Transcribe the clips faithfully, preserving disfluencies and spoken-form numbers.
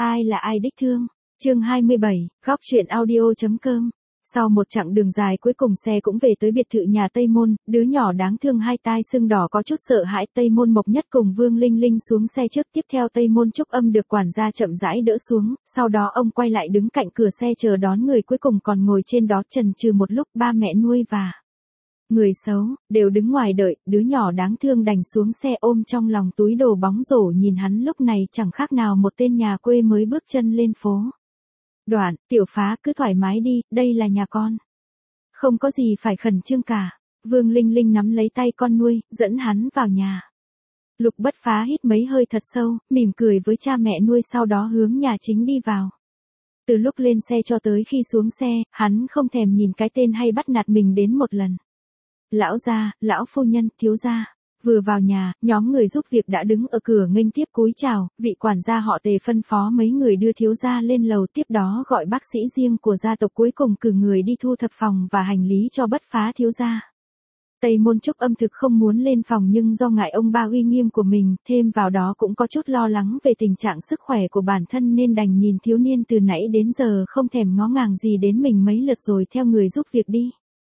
Ai là ai đích thương? Chương hai mươi bảy, góc truyện audio.com. Sau một chặng đường dài cuối cùng xe cũng về tới biệt thự nhà Tây Môn, đứa nhỏ đáng thương hai tai sưng đỏ có chút sợ hãi. Tây Môn Mộc Nhất cùng Vương Linh Linh xuống xe trước, tiếp theo Tây Môn Trúc Âm được quản gia chậm rãi đỡ xuống, sau đó ông quay lại đứng cạnh cửa xe chờ đón người cuối cùng còn ngồi trên đó chần chừ một lúc. Ba mẹ nuôi và người xấu đều đứng ngoài đợi, đứa nhỏ đáng thương đành xuống xe ôm trong lòng túi đồ bóng rổ, nhìn hắn lúc này chẳng khác nào một tên nhà quê mới bước chân lên phố. Đoạn, Tiểu Phá cứ thoải mái đi, đây là nhà con. Không có gì phải khẩn trương cả. Vương Linh Linh nắm lấy tay con nuôi, dẫn hắn vào nhà. Lục Bất Phá hít mấy hơi thật sâu, mỉm cười với cha mẹ nuôi, sau đó hướng nhà chính đi vào. Từ lúc lên xe cho tới khi xuống xe, hắn không thèm nhìn cái tên hay bắt nạt mình đến một lần. Lão gia, lão phu nhân, thiếu gia. Vừa vào nhà, nhóm người giúp việc đã đứng ở cửa nghênh tiếp cúi chào, vị quản gia họ Tề phân phó mấy người đưa thiếu gia lên lầu, tiếp đó gọi bác sĩ riêng của gia tộc, cuối cùng cử người đi thu thập phòng và hành lý cho Bất Phá thiếu gia. Tây Môn Trúc Âm thực không muốn lên phòng, nhưng do ngại ông ba uy nghiêm của mình, thêm vào đó cũng có chút lo lắng về tình trạng sức khỏe của bản thân, nên đành nhìn thiếu niên từ nãy đến giờ không thèm ngó ngàng gì đến mình mấy lượt rồi theo người giúp việc đi.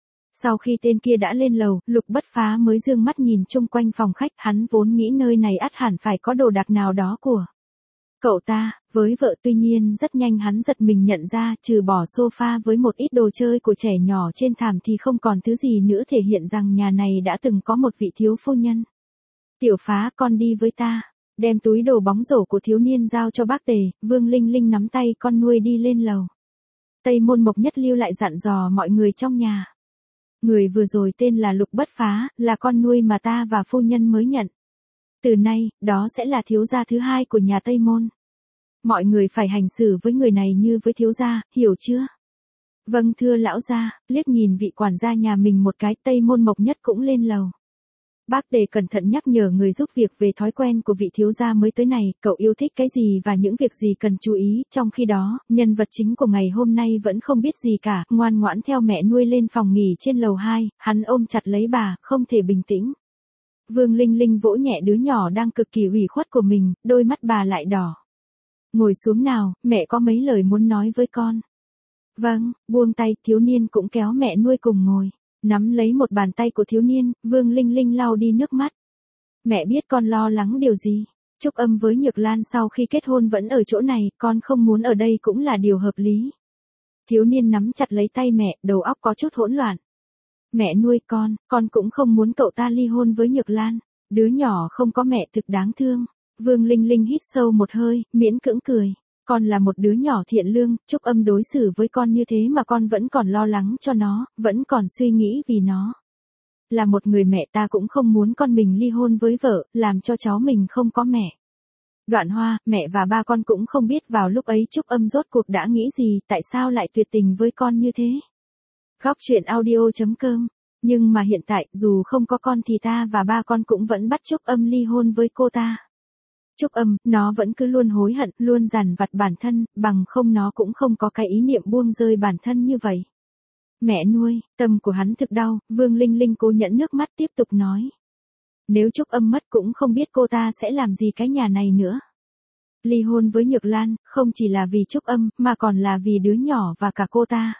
Sau khi tên kia đã lên lầu, Lục Bất Phá mới dương mắt nhìn chung quanh phòng khách, hắn vốn nghĩ nơi này ắt hẳn phải có đồ đạc nào đó của cậu ta, với vợ, tuy nhiên rất nhanh hắn giật mình nhận ra, trừ bỏ sofa với một ít đồ chơi của trẻ nhỏ trên thảm thì không còn thứ gì nữa thể hiện rằng nhà này đã từng có một vị thiếu phu nhân. Tiểu Phá, con đi với ta. Đem túi đồ bóng rổ của thiếu niên giao cho bác Tề, Vương Linh Linh nắm tay con nuôi đi lên lầu. Tây Môn Mộc Nhất lưu lại dặn dò mọi người trong nhà. Người vừa rồi tên là Lục Bất Phá, là con nuôi mà ta và phu nhân mới nhận. Từ nay, đó sẽ là thiếu gia thứ hai của nhà Tây Môn. Mọi người phải hành xử với người này như với thiếu gia, hiểu chưa? Vâng thưa lão gia. Liếc nhìn vị quản gia nhà mình một cái, Tây Môn Mộc Nhất cũng lên lầu. Bác Tề cẩn thận nhắc nhở người giúp việc về thói quen của vị thiếu gia mới tới này, cậu yêu thích cái gì và những việc gì cần chú ý. Trong khi đó, nhân vật chính của ngày hôm nay vẫn không biết gì cả, ngoan ngoãn theo mẹ nuôi lên phòng nghỉ trên lầu hai, hắn ôm chặt lấy bà, không thể bình tĩnh. Vương Linh Linh vỗ nhẹ đứa nhỏ đang cực kỳ ủy khuất của mình, đôi mắt bà lại đỏ. Ngồi xuống nào, mẹ có mấy lời muốn nói với con. Vâng, buông tay, thiếu niên cũng kéo mẹ nuôi cùng ngồi. Nắm lấy một bàn tay của thiếu niên, Vương Linh Linh lau đi nước mắt. Mẹ biết con lo lắng điều gì. Trúc Âm với Nhược Lan sau khi kết hôn vẫn ở chỗ này, con không muốn ở đây cũng là điều hợp lý. Thiếu niên nắm chặt lấy tay mẹ, đầu óc có chút hỗn loạn. Mẹ nuôi con, con cũng không muốn cậu ta ly hôn với Nhược Lan. Đứa nhỏ không có mẹ thực đáng thương. Vương Linh Linh hít sâu một hơi, miễn cưỡng cười. Con là một đứa nhỏ thiện lương, Trúc Âm đối xử với con như thế mà con vẫn còn lo lắng cho nó, vẫn còn suy nghĩ vì nó. Là một người mẹ, ta cũng không muốn con mình ly hôn với vợ, làm cho cháu mình không có mẹ. Đoạn Hoa, mẹ và ba con cũng không biết vào lúc ấy Trúc Âm rốt cuộc đã nghĩ gì, tại sao lại tuyệt tình với con như thế. Góc truyện audio.com. Nhưng mà hiện tại, dù không có con thì ta và ba con cũng vẫn bắt Trúc Âm ly hôn với cô ta. Trúc Âm, nó vẫn cứ luôn hối hận, luôn dằn vặt bản thân, bằng không nó cũng không có cái ý niệm buông rơi bản thân như vậy. Mẹ nuôi, tâm của hắn thực đau, Vương Linh Linh cố nhẫn nước mắt tiếp tục nói. Nếu Trúc Âm mất cũng không biết cô ta sẽ làm gì cái nhà này nữa. Ly hôn với Nhược Lan, không chỉ là vì Trúc Âm, mà còn là vì đứa nhỏ và cả cô ta.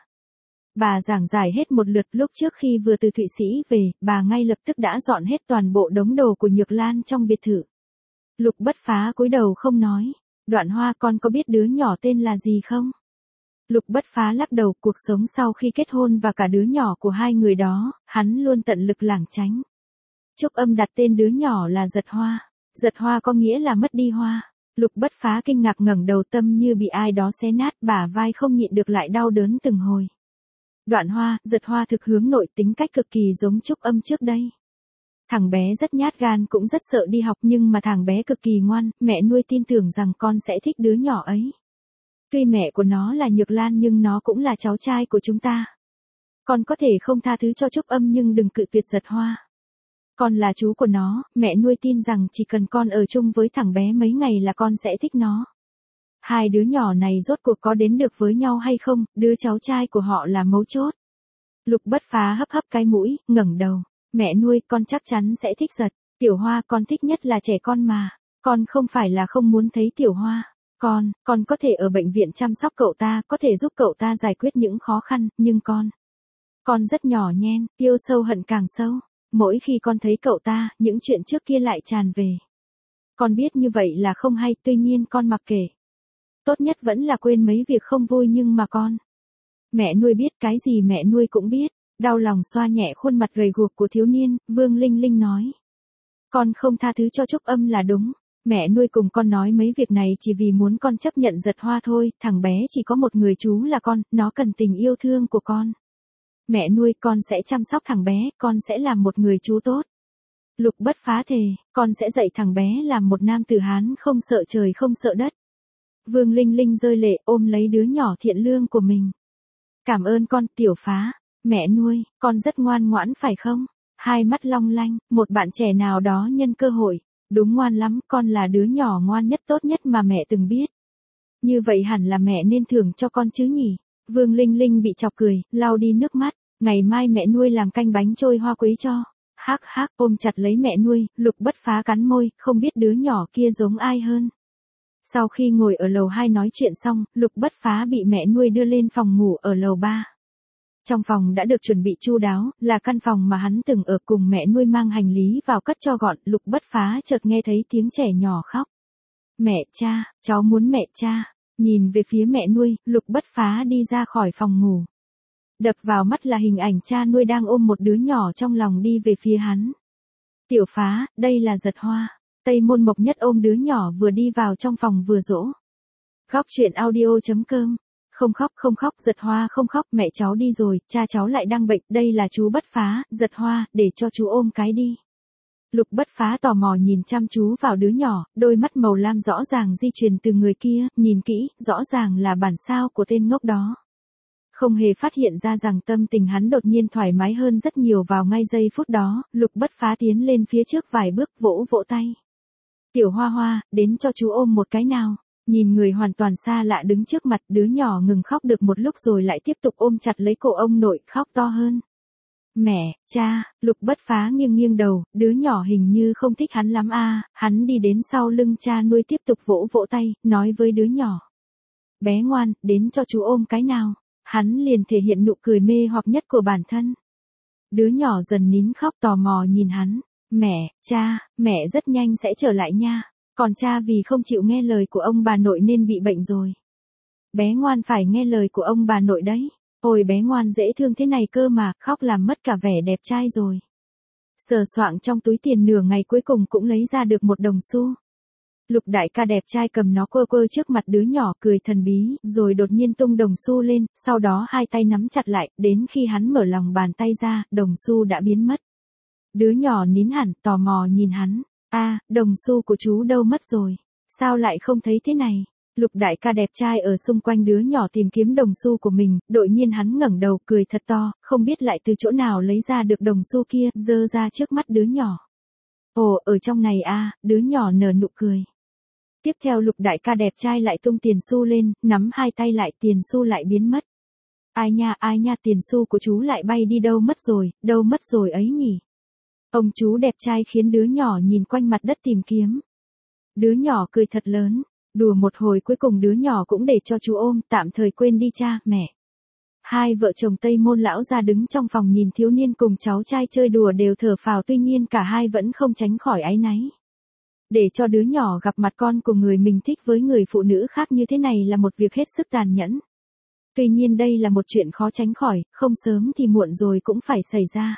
Bà giảng giải hết một lượt. Lúc trước khi vừa từ Thụy Sĩ về, bà ngay lập tức đã dọn hết toàn bộ đống đồ của Nhược Lan trong biệt thự. Lục Bất Phá cúi đầu không nói. Đoạn Hoa, con có biết đứa nhỏ tên là gì không? Lục Bất Phá lắc đầu, cuộc sống sau khi kết hôn và cả đứa nhỏ của hai người đó, hắn luôn tận lực lảng tránh. Trúc Âm đặt tên đứa nhỏ là Giật Hoa. Giật Hoa có nghĩa là mất đi hoa. Lục Bất Phá kinh ngạc ngẩng đầu, tâm như bị ai đó xé nát, bả vai không nhịn được lại đau đớn từng hồi. Đoạn Hoa, Giật Hoa thực hướng nội, tính cách cực kỳ giống Trúc Âm trước đây. Thằng bé rất nhát gan, cũng rất sợ đi học, nhưng mà thằng bé cực kỳ ngoan, mẹ nuôi tin tưởng rằng con sẽ thích đứa nhỏ ấy. Tuy mẹ của nó là Nhược Lan nhưng nó cũng là cháu trai của chúng ta. Con có thể không tha thứ cho Trúc Âm nhưng đừng cự tuyệt Giật Hoa. Con là chú của nó, mẹ nuôi tin rằng chỉ cần con ở chung với thằng bé mấy ngày là con sẽ thích nó. Hai đứa nhỏ này rốt cuộc có đến được với nhau hay không, đứa cháu trai của họ là mấu chốt. Lục Bất Phá hấp hấp cái mũi, ngẩng đầu. Mẹ nuôi, con chắc chắn sẽ thích Giật. Tiểu Hoa, con thích nhất là trẻ con mà. Con không phải là không muốn thấy Tiểu Hoa. Con, con có thể ở bệnh viện chăm sóc cậu ta, có thể giúp cậu ta giải quyết những khó khăn, nhưng con, con rất nhỏ nhen, yêu sâu hận càng sâu. Mỗi khi con thấy cậu ta, những chuyện trước kia lại tràn về. Con biết như vậy là không hay, tuy nhiên con mặc kệ. Tốt nhất vẫn là quên mấy việc không vui nhưng mà con. Mẹ nuôi biết, cái gì mẹ nuôi cũng biết. Đau lòng xoa nhẹ khuôn mặt gầy guộc của thiếu niên, Vương Linh Linh nói. Con không tha thứ cho Trúc Âm là đúng. Mẹ nuôi cùng con nói mấy việc này chỉ vì muốn con chấp nhận Giật Hoa thôi, thằng bé chỉ có một người chú là con, nó cần tình yêu thương của con. Mẹ nuôi, con sẽ chăm sóc thằng bé, con sẽ làm một người chú tốt. Lục Bất Phá thề, con sẽ dạy thằng bé làm một nam tử Hán không sợ trời không sợ đất. Vương Linh Linh rơi lệ ôm lấy đứa nhỏ thiện lương của mình. Cảm ơn con, Tiểu Phá. Mẹ nuôi, con rất ngoan ngoãn phải không? Hai mắt long lanh, một bạn trẻ nào đó nhân cơ hội. Đúng ngoan lắm, con là đứa nhỏ ngoan nhất tốt nhất mà mẹ từng biết. Như vậy hẳn là mẹ nên thưởng cho con chứ nhỉ? Vương Linh Linh bị chọc cười, lau đi nước mắt. Ngày mai mẹ nuôi làm canh bánh trôi hoa quế cho. Hắc hắc, ôm chặt lấy mẹ nuôi, Lục Bất Phá cắn môi, không biết đứa nhỏ kia giống ai hơn. Sau khi ngồi ở lầu hai nói chuyện xong, Lục Bất Phá bị mẹ nuôi đưa lên phòng ngủ ở lầu ba. Trong phòng đã được chuẩn bị chu đáo, là căn phòng mà hắn từng ở cùng mẹ nuôi mang hành lý vào cất cho gọn, Lục Bất Phá chợt nghe thấy tiếng trẻ nhỏ khóc. Mẹ cha, cháu muốn mẹ cha. Nhìn về phía mẹ nuôi, Lục Bất Phá đi ra khỏi phòng ngủ. Đập vào mắt là hình ảnh cha nuôi đang ôm một đứa nhỏ trong lòng đi về phía hắn. Tiểu Phá, đây là Giật Hoa. Tây Môn Mộc Nhất ôm đứa nhỏ vừa đi vào trong phòng vừa dỗ. Góc truyện audio chấm com. Không khóc không khóc, Giật Hoa không khóc, mẹ cháu đi rồi, cha cháu lại đang bệnh, đây là chú Bất Phá, Giật Hoa, để cho chú ôm cái đi. Lục Bất Phá tò mò nhìn chăm chú vào đứa nhỏ, đôi mắt màu lam rõ ràng di truyền từ người kia, nhìn kỹ, rõ ràng là bản sao của tên ngốc đó. Không hề phát hiện ra rằng tâm tình hắn đột nhiên thoải mái hơn rất nhiều vào ngay giây phút đó, Lục Bất Phá tiến lên phía trước vài bước vỗ vỗ tay. Tiểu Hoa Hoa, đến cho chú ôm một cái nào. Nhìn người hoàn toàn xa lạ đứng trước mặt, đứa nhỏ ngừng khóc được một lúc rồi lại tiếp tục ôm chặt lấy cổ ông nội, khóc to hơn. Mẹ, cha, Lục Bất Phá nghiêng nghiêng đầu, đứa nhỏ hình như không thích hắn lắm a. Hắn đi đến sau lưng cha nuôi tiếp tục vỗ vỗ tay, nói với đứa nhỏ. Bé ngoan, đến cho chú ôm cái nào. Hắn liền thể hiện nụ cười mê hoặc nhất của bản thân. Đứa nhỏ dần nín khóc tò mò nhìn hắn. Mẹ, cha, mẹ rất nhanh sẽ trở lại nha. Còn cha vì không chịu nghe lời của ông bà nội nên bị bệnh rồi. Bé ngoan phải nghe lời của ông bà nội đấy. Ôi bé ngoan dễ thương thế này cơ mà, khóc làm mất cả vẻ đẹp trai rồi. Sờ soạng trong túi tiền nửa ngày cuối cùng cũng lấy ra được một đồng xu. Lục đại ca đẹp trai cầm nó quơ quơ trước mặt đứa nhỏ cười thần bí, rồi đột nhiên tung đồng xu lên, sau đó hai tay nắm chặt lại, đến khi hắn mở lòng bàn tay ra, đồng xu đã biến mất. Đứa nhỏ nín hẳn, tò mò nhìn hắn. A, đồng xu của chú đâu mất rồi? Sao lại không thấy thế này? Lục đại ca đẹp trai ở xung quanh đứa nhỏ tìm kiếm đồng xu của mình, đột nhiên hắn ngẩng đầu cười thật to, không biết lại từ chỗ nào lấy ra được đồng xu kia, giơ ra trước mắt đứa nhỏ. Ồ, ở trong này a, đứa nhỏ nở nụ cười. Tiếp theo Lục đại ca đẹp trai lại tung tiền xu lên, nắm hai tay lại tiền xu lại biến mất. Ai nha, ai nha, tiền xu của chú lại bay đi đâu mất rồi, đâu mất rồi ấy nhỉ? Ông chú đẹp trai khiến đứa nhỏ nhìn quanh mặt đất tìm kiếm. Đứa nhỏ cười thật lớn, đùa một hồi cuối cùng đứa nhỏ cũng để cho chú ôm, tạm thời quên đi cha, mẹ. Hai vợ chồng Tây Môn lão ra đứng trong phòng nhìn thiếu niên cùng cháu trai chơi đùa đều thở phào, tuy nhiên cả hai vẫn không tránh khỏi áy náy. Để cho đứa nhỏ gặp mặt con của người mình thích với người phụ nữ khác như thế này là một việc hết sức tàn nhẫn. Tuy nhiên đây là một chuyện khó tránh khỏi, không sớm thì muộn rồi cũng phải xảy ra.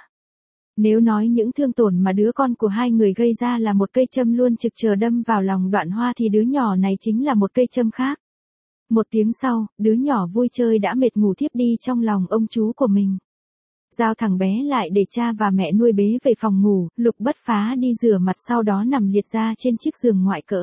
Nếu nói những thương tổn mà đứa con của hai người gây ra là một cây châm luôn trực chờ đâm vào lòng Đoạn Hoa thì đứa nhỏ này chính là một cây châm khác. Một tiếng sau, đứa nhỏ vui chơi đã mệt ngủ thiếp đi trong lòng ông chú của mình. Giao thằng bé lại để cha và mẹ nuôi bế về phòng ngủ, Lục Bất Phá đi rửa mặt sau đó nằm liệt ra trên chiếc giường ngoại cỡ.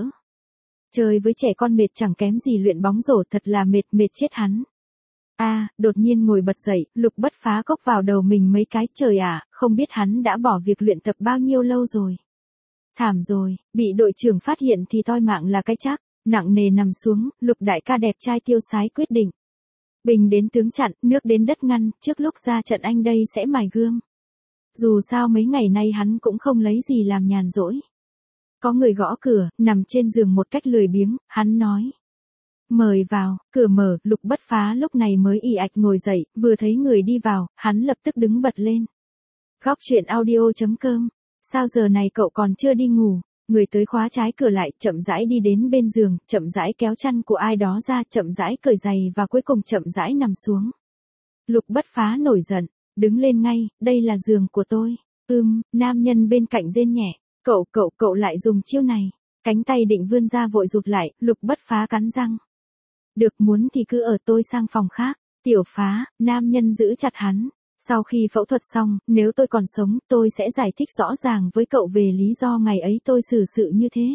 Chơi với trẻ con mệt chẳng kém gì luyện bóng rổ, thật là mệt mệt chết hắn. A, à, đột nhiên ngồi bật dậy, Lục Bất Phá cốc vào đầu mình mấy cái, trời ạ, à, không biết hắn đã bỏ việc luyện tập bao nhiêu lâu rồi. Thảm rồi, bị đội trưởng phát hiện thì toi mạng là cái chắc, nặng nề nằm xuống, Lục đại ca đẹp trai tiêu sái quyết định. Bình đến tướng chặn, nước đến đất ngăn, trước lúc ra trận anh đây sẽ mài gươm. Dù sao mấy ngày nay hắn cũng không lấy gì làm nhàn rỗi. Có người gõ cửa, nằm trên giường một cách lười biếng, hắn nói. Mời vào, cửa mở, Lục Bất Phá lúc này mới ì ạch ngồi dậy, vừa thấy người đi vào, hắn lập tức đứng bật lên. Góc truyện audio chấm com. Sao giờ này cậu còn chưa đi ngủ? Người tới khóa trái cửa lại, chậm rãi đi đến bên giường, chậm rãi kéo chăn của ai đó ra, chậm rãi cởi giày và cuối cùng chậm rãi nằm xuống. Lục Bất Phá nổi giận, đứng lên ngay, đây là giường của tôi. Ừm, nam nhân bên cạnh rên nhẹ, cậu cậu cậu lại dùng chiêu này. Cánh tay định vươn ra vội rụt lại, Lục Bất Phá cắn răng. Được, muốn thì cứ ở, tôi sang phòng khác. Tiểu Phá, nam nhân giữ chặt hắn. Sau khi phẫu thuật xong, nếu tôi còn sống, tôi sẽ giải thích rõ ràng với cậu về lý do ngày ấy tôi xử sự như thế.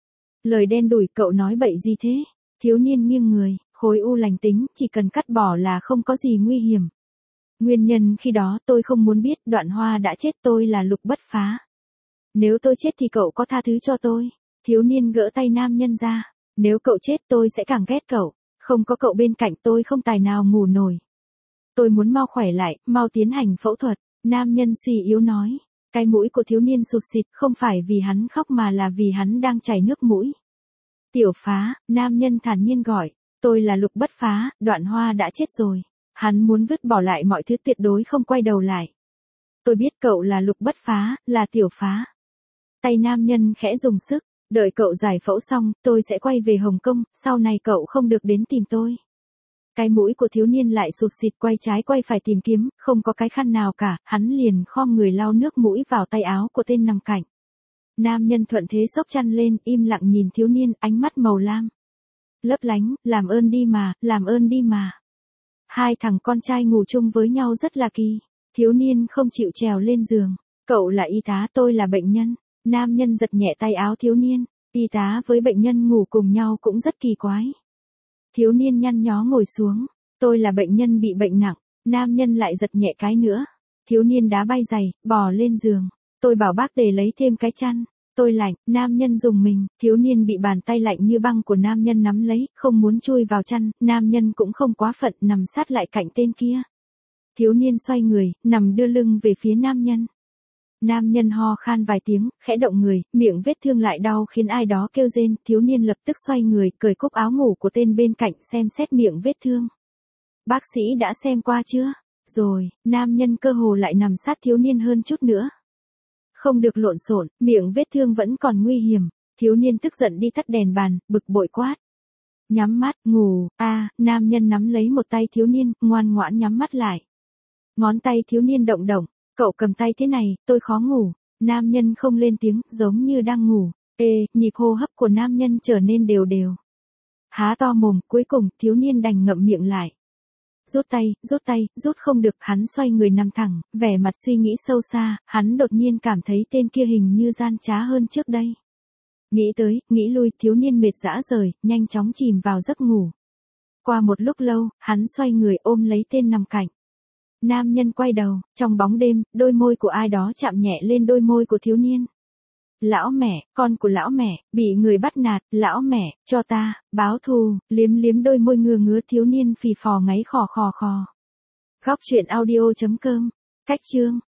Lời đen đủi, cậu nói bậy gì thế? Thiếu niên nghiêng người, khối u lành tính, chỉ cần cắt bỏ là không có gì nguy hiểm. Nguyên nhân khi đó tôi không muốn biết, Đoạn Hoa đã chết, tôi là Lục Bất Phá. Nếu tôi chết thì cậu có tha thứ cho tôi? Thiếu niên gỡ tay nam nhân ra. Nếu cậu chết tôi sẽ càng ghét cậu. Không có cậu bên cạnh tôi không tài nào ngủ nổi. Tôi muốn mau khỏe lại, mau tiến hành phẫu thuật. Nam nhân suy yếu nói. Cái mũi của thiếu niên sụt xịt, không phải vì hắn khóc mà là vì hắn đang chảy nước mũi. Tiểu Phá, nam nhân thản nhiên gọi. Tôi là Lục Bất Phá, Đoạn Hoa đã chết rồi. Hắn muốn vứt bỏ lại mọi thứ, tuyệt đối không quay đầu lại. Tôi biết cậu là Lục Bất Phá, là Tiểu Phá. Tay nam nhân khẽ dùng sức. Đợi cậu giải phẫu xong, tôi sẽ quay về Hồng Kông, sau này cậu không được đến tìm tôi. Cái mũi của thiếu niên lại sụt xịt, quay trái quay phải tìm kiếm, không có cái khăn nào cả, hắn liền khom người lau nước mũi vào tay áo của tên nằm cạnh. Nam nhân thuận thế xốc chăn lên, im lặng nhìn thiếu niên, ánh mắt màu lam. Lấp lánh, làm ơn đi mà, làm ơn đi mà. Hai thằng con trai ngủ chung với nhau rất là kỳ. Thiếu niên không chịu trèo lên giường. Cậu là y tá, tôi là bệnh nhân. Nam nhân giật nhẹ tay áo thiếu niên. Y tá với bệnh nhân ngủ cùng nhau cũng rất kỳ quái. Thiếu niên nhăn nhó ngồi xuống. Tôi là bệnh nhân bị bệnh nặng. Nam nhân lại giật nhẹ cái nữa. Thiếu niên đá bay giày, bò lên giường. Tôi bảo bác để lấy thêm cái chăn. Tôi lạnh, nam nhân dùng mình. Thiếu niên bị bàn tay lạnh như băng của nam nhân nắm lấy, không muốn chui vào chăn. Nam nhân cũng không quá phận, nằm sát lại cạnh tên kia. Thiếu niên xoay người, nằm đưa lưng về phía nam nhân. Nam nhân ho khan vài tiếng, khẽ động người, miệng vết thương lại đau khiến ai đó kêu rên. Thiếu niên lập tức xoay người, cởi cúc áo ngủ của tên bên cạnh, xem xét miệng vết thương. Bác sĩ đã xem qua chưa? Rồi, nam nhân cơ hồ lại nằm sát thiếu niên hơn chút nữa. Không được lộn xộn, miệng vết thương vẫn còn nguy hiểm. Thiếu niên tức giận đi tắt đèn bàn, bực bội quát. Nhắm mắt, ngủ, a à, nam nhân nắm lấy một tay thiếu niên, ngoan ngoãn nhắm mắt lại. Ngón tay thiếu niên động động. Cậu cầm tay thế này, tôi khó ngủ. Nam nhân không lên tiếng, giống như đang ngủ. Ê, nhịp hô hấp của nam nhân trở nên đều đều. Há to mồm, cuối cùng, thiếu niên đành ngậm miệng lại. Rút tay, rút tay, rút không được, hắn xoay người nằm thẳng, vẻ mặt suy nghĩ sâu xa, hắn đột nhiên cảm thấy tên kia hình như gian trá hơn trước đây. Nghĩ tới, nghĩ lui, thiếu niên mệt rã rời, nhanh chóng chìm vào giấc ngủ. Qua một lúc lâu, hắn xoay người ôm lấy tên nằm cạnh. Nam nhân quay đầu, trong bóng đêm, đôi môi của ai đó chạm nhẹ lên đôi môi của thiếu niên. Lão mẹ, con của lão mẹ, bị người bắt nạt, lão mẹ, cho ta, báo thù, liếm liếm đôi môi ngừa ngứa thiếu niên phì phò ngáy khò khò khò. Góc truyện audio chấm com, cách chương.